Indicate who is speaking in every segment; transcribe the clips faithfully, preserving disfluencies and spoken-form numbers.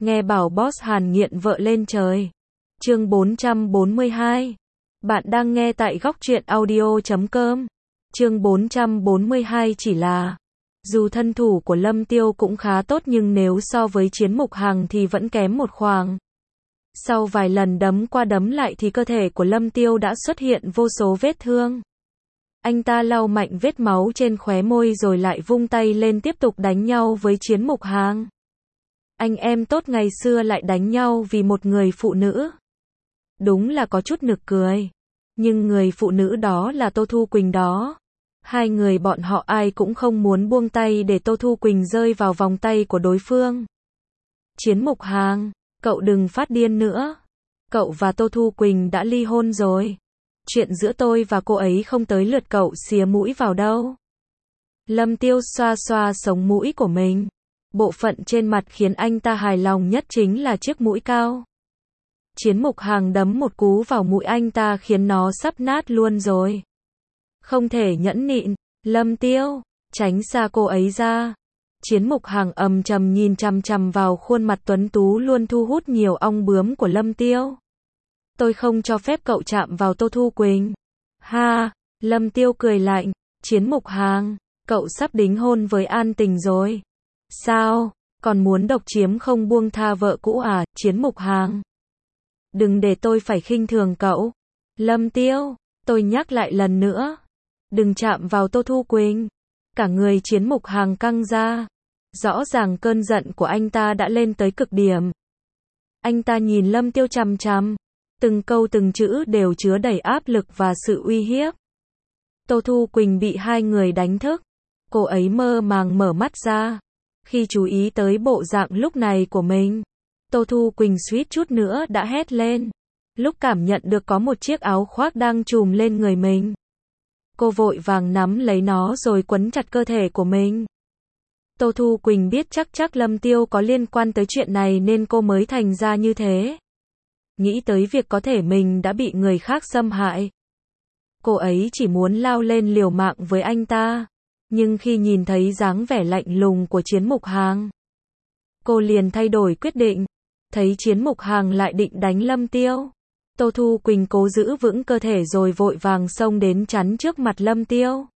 Speaker 1: Nghe bảo boss Hàn nghiện vợ lên trời. Chương bốn trăm bốn mươi hai. Bạn đang nghe tại góc truyện audio chấm com. Chương bốn trăm bốn mươi hai chỉ là, dù thân thủ của Lâm Tiêu cũng khá tốt nhưng nếu so với Chiến Mục Hằng thì vẫn kém một khoảng. Sau vài lần đấm qua đấm lại thì cơ thể của Lâm Tiêu đã xuất hiện vô số vết thương. Anh ta lau mạnh vết máu trên khóe môi rồi lại vung tay lên tiếp tục đánh nhau với Chiến Mục Hằng. Anh em tốt ngày xưa lại đánh nhau vì một người phụ nữ. Đúng là có chút nực cười. Nhưng người phụ nữ đó là Tô Thu Quỳnh đó. Hai người bọn họ ai cũng không muốn buông tay để Tô Thu Quỳnh rơi vào vòng tay của đối phương. Chiến Mục Hằng, cậu đừng phát điên nữa. Cậu và Tô Thu Quỳnh đã ly hôn rồi. Chuyện giữa tôi và cô ấy không tới lượt cậu xía mũi vào đâu. Lâm Tiêu xoa xoa sống mũi của mình. Bộ phận trên mặt khiến anh ta hài lòng nhất chính là chiếc mũi cao. Chiến Mục Hằng đấm một cú vào mũi anh ta khiến nó sắp nát luôn rồi. Không thể nhẫn nhịn, Lâm Tiêu, tránh xa cô ấy ra. Chiến Mục Hằng ầm trầm nhìn chằm chằm vào khuôn mặt tuấn tú luôn thu hút nhiều ong bướm của Lâm Tiêu. Tôi không cho phép cậu chạm vào Tô Thu Quỳnh. Ha, Lâm Tiêu cười lạnh. Chiến Mục Hằng, cậu sắp đính hôn với An Tình rồi. Sao, còn muốn độc chiếm không buông tha vợ cũ à, Chiến Mục Hằng? Đừng để tôi phải khinh thường cậu. Lâm Tiêu, tôi nhắc lại lần nữa. Đừng chạm vào Tô Thu Quỳnh. Cả người Chiến Mục Hằng căng ra. Rõ ràng cơn giận của anh ta đã lên tới cực điểm. Anh ta nhìn Lâm Tiêu chằm chằm. Từng câu từng chữ đều chứa đầy áp lực và sự uy hiếp. Tô Thu Quỳnh bị hai người đánh thức. Cô ấy mơ màng mở mắt ra. Khi chú ý tới bộ dạng lúc này của mình, Tô Thu Quỳnh suýt chút nữa đã hét lên. Lúc cảm nhận được có một chiếc áo khoác đang trùm lên người mình, cô vội vàng nắm lấy nó rồi quấn chặt cơ thể của mình. Tô Thu Quỳnh biết chắc chắc Lâm Tiêu có liên quan tới chuyện này nên cô mới thành ra như thế. Nghĩ tới việc có thể mình đã bị người khác xâm hại, cô ấy chỉ muốn lao lên liều mạng với anh ta. Nhưng khi nhìn thấy dáng vẻ lạnh lùng của Chiến Mục Hằng, cô liền thay đổi quyết định. Thấy Chiến Mục Hằng lại định đánh Lâm Tiêu, Tô Thu Quỳnh cố giữ vững cơ thể rồi vội vàng xông đến chắn trước mặt Lâm Tiêu.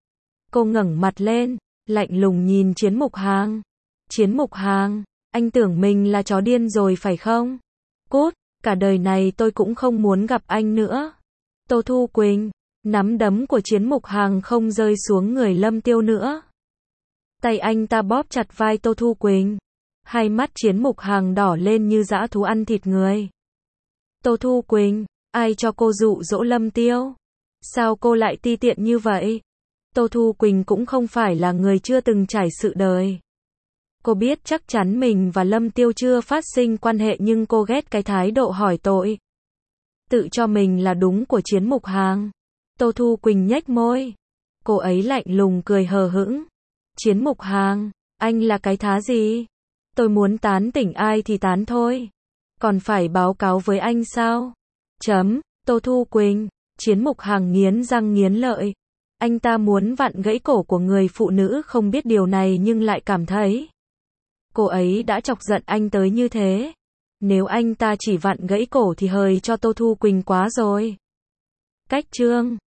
Speaker 1: Cô ngẩng mặt lên, lạnh lùng nhìn Chiến Mục Hằng. Chiến Mục Hằng, anh tưởng mình là chó điên rồi phải không? Cút, cả đời này tôi cũng không muốn gặp anh nữa. Tô Thu Quỳnh, nắm đấm của Chiến Mục Hằng không rơi xuống người Lâm Tiêu nữa. Tay anh ta bóp chặt vai Tô Thu Quỳnh. Hai mắt Chiến Mục Hằng đỏ lên như dã thú ăn thịt người. Tô Thu Quỳnh, ai cho cô dụ dỗ Lâm Tiêu? Sao cô lại ti tiện như vậy? Tô Thu Quỳnh cũng không phải là người chưa từng trải sự đời. Cô biết chắc chắn mình và Lâm Tiêu chưa phát sinh quan hệ nhưng cô ghét cái thái độ hỏi tội, tự cho mình là đúng của Chiến Mục Hằng. Tô Thu Quỳnh nhếch môi. Cô ấy lạnh lùng cười hờ hững. Chiến Mục Hằng, anh là cái thá gì? Tôi muốn tán tỉnh ai thì tán thôi. Còn phải báo cáo với anh sao? Chấm, Tô Thu Quỳnh. Chiến Mục Hằng nghiến răng nghiến lợi. Anh ta muốn vặn gãy cổ của người phụ nữ không biết điều này nhưng lại cảm thấy cô ấy đã chọc giận anh tới như thế. Nếu anh ta chỉ vặn gãy cổ thì hời cho Tô Thu Quỳnh quá rồi. Cách chương